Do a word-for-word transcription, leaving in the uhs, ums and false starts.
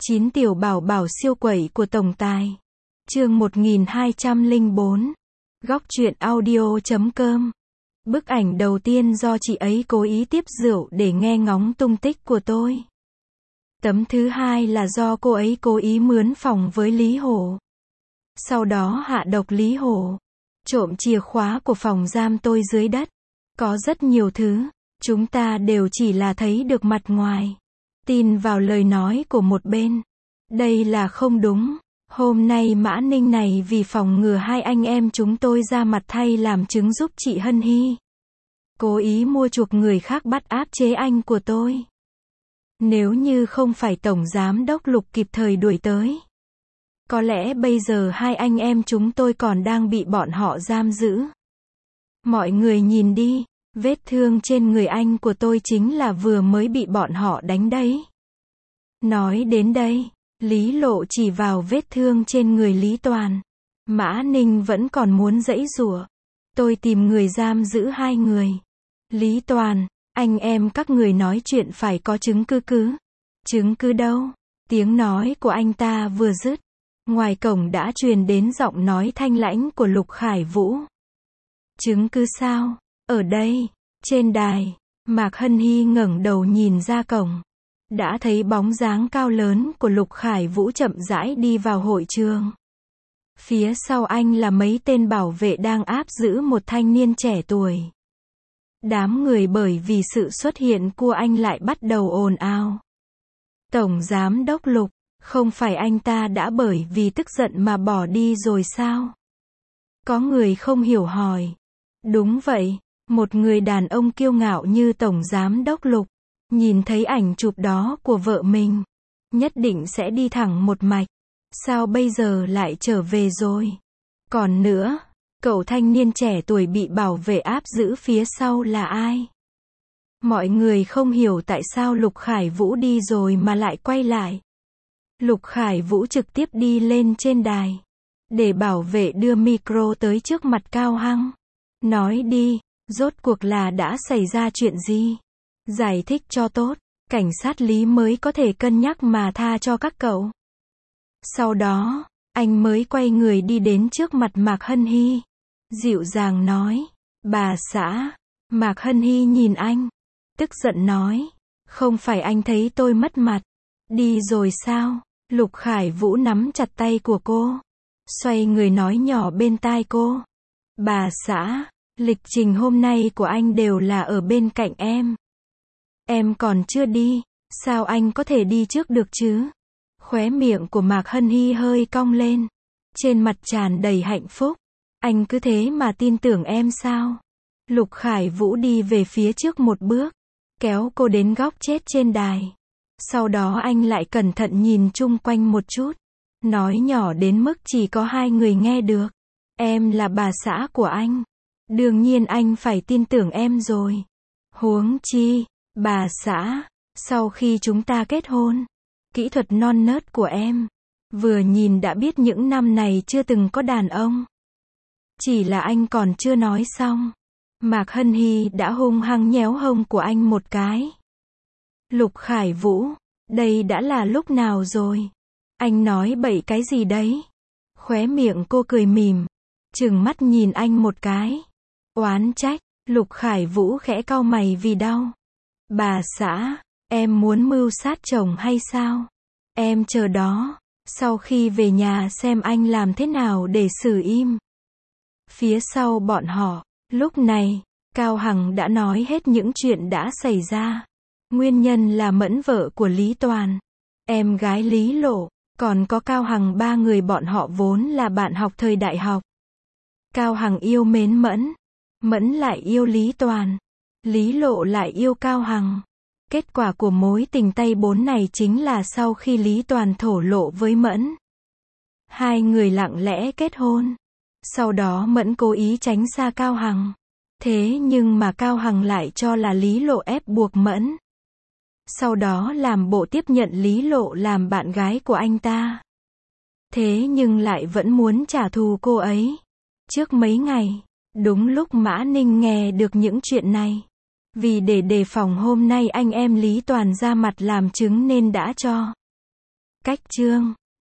chín tiểu bảo bảo siêu quẩy của tổng tài. Chương một nghìn hai trăm lẻ bốn. Góc truyện audio chấm com. Bức ảnh đầu tiên do chị ấy cố ý tiếp rượu để nghe ngóng tung tích của tôi. Tấm thứ hai là do cô ấy cố ý mướn phòng với Lý Hổ. Sau đó hạ độc Lý Hổ. Trộm chìa khóa của phòng giam tôi dưới đất. Có rất nhiều thứ, chúng ta đều chỉ là thấy được mặt ngoài. Tin vào lời nói của một bên. Đây là không đúng. Hôm nay Mã Ninh này vì phòng ngừa hai anh em chúng tôi ra mặt thay làm chứng giúp chị Hân Hy. Cố ý mua chuộc người khác bắt áp chế anh của tôi. Nếu như không phải Tổng Giám Đốc Lục kịp thời đuổi tới, có lẽ bây giờ hai anh em chúng tôi còn đang bị bọn họ giam giữ. Mọi người nhìn đi, vết thương trên người anh của tôi chính là vừa mới bị bọn họ đánh đấy. Nói đến đây, Lý Lộ chỉ vào vết thương trên người Lý Toàn. Mã Ninh vẫn còn muốn giãy giụa. Tôi tìm người giam giữ hai người. Lý Toàn, anh em các người nói chuyện phải có chứng cứ cứ. Chứng cứ đâu? Tiếng nói của anh ta vừa dứt, ngoài cổng đã truyền đến giọng nói thanh lãnh của Lục Khải Vũ. Chứng cứ sao? Ở đây, trên đài. Mạc Hân Hy ngẩng đầu nhìn ra cổng. Đã thấy bóng dáng cao lớn của Lục Khải Vũ chậm rãi đi vào hội trường. Phía sau anh là mấy tên bảo vệ đang áp giữ một thanh niên trẻ tuổi. Đám người bởi vì sự xuất hiện của anh lại bắt đầu ồn ào. Tổng Giám Đốc Lục, không phải anh ta đã bởi vì tức giận mà bỏ đi rồi sao? Có người không hiểu hỏi. Đúng vậy, một người đàn ông kiêu ngạo như Tổng Giám Đốc Lục, nhìn thấy ảnh chụp đó của vợ mình, nhất định sẽ đi thẳng một mạch. Sao bây giờ lại trở về rồi? Còn nữa, cậu thanh niên trẻ tuổi bị bảo vệ áp giữ phía sau là ai? Mọi người không hiểu tại sao Lục Khải Vũ đi rồi mà lại quay lại. Lục Khải Vũ trực tiếp đi lên trên đài, để bảo vệ đưa micro tới trước mặt Cao Hăng. Nói đi, rốt cuộc là đã xảy ra chuyện gì? Giải thích cho tốt, cảnh sát Lý mới có thể cân nhắc mà tha cho các cậu. Sau đó, anh mới quay người đi đến trước mặt Mạc Hân Hy. Dịu dàng nói, bà xã. Mạc Hân Hy nhìn anh, tức giận nói, không phải anh thấy tôi mất mặt, đi rồi sao? Lục Khải Vũ nắm chặt tay của cô, xoay người nói nhỏ bên tai cô. Bà xã, lịch trình hôm nay của anh đều là ở bên cạnh em. Em còn chưa đi, sao anh có thể đi trước được chứ? Khóe miệng của Mạc Hân Hy hơi cong lên, trên mặt tràn đầy hạnh phúc. Anh cứ thế mà tin tưởng em sao? Lục Khải Vũ đi về phía trước một bước, kéo cô đến góc chết trên đài. Sau đó anh lại cẩn thận nhìn chung quanh một chút, nói nhỏ đến mức chỉ có hai người nghe được. Em là bà xã của anh, đương nhiên anh phải tin tưởng em rồi. Huống chi, bà xã, sau khi chúng ta kết hôn, kỹ thuật non nớt của em, vừa nhìn đã biết những năm này chưa từng có đàn ông. Chỉ là anh còn chưa nói xong, Mạc Hân Hy đã hung hăng nhéo hông của anh một cái. Lục Khải Vũ, đây đã là lúc nào rồi? Anh nói bậy cái gì đấy? Khóe miệng cô cười mỉm, trừng mắt nhìn anh một cái. Oán trách. Lục Khải Vũ khẽ cau mày vì đau. Bà xã, em muốn mưu sát chồng hay sao? Em chờ đó, sau khi về nhà xem anh làm thế nào để xử im. Phía sau bọn họ, lúc này, Cao Hằng đã nói hết những chuyện đã xảy ra. Nguyên nhân là Mẫn vợ của Lý Toàn, em gái Lý Lộ, còn có Cao Hằng, ba người bọn họ vốn là bạn học thời đại học. Cao Hằng yêu mến Mẫn, Mẫn lại yêu Lý Toàn, Lý Lộ lại yêu Cao Hằng. Kết quả của mối tình tay bốn này chính là sau khi Lý Toàn thổ lộ với Mẫn, hai người lặng lẽ kết hôn. Sau đó Mẫn cố ý tránh xa Cao Hằng. Thế nhưng mà Cao Hằng lại cho là Lý Lộ ép buộc Mẫn. Sau đó làm bộ tiếp nhận Lý Lộ làm bạn gái của anh ta. Thế nhưng lại vẫn muốn trả thù cô ấy. Trước mấy ngày, đúng lúc Mã Ninh nghe được những chuyện này, vì để đề phòng hôm nay anh em Lý Toàn ra mặt làm chứng nên đã cho Cách chương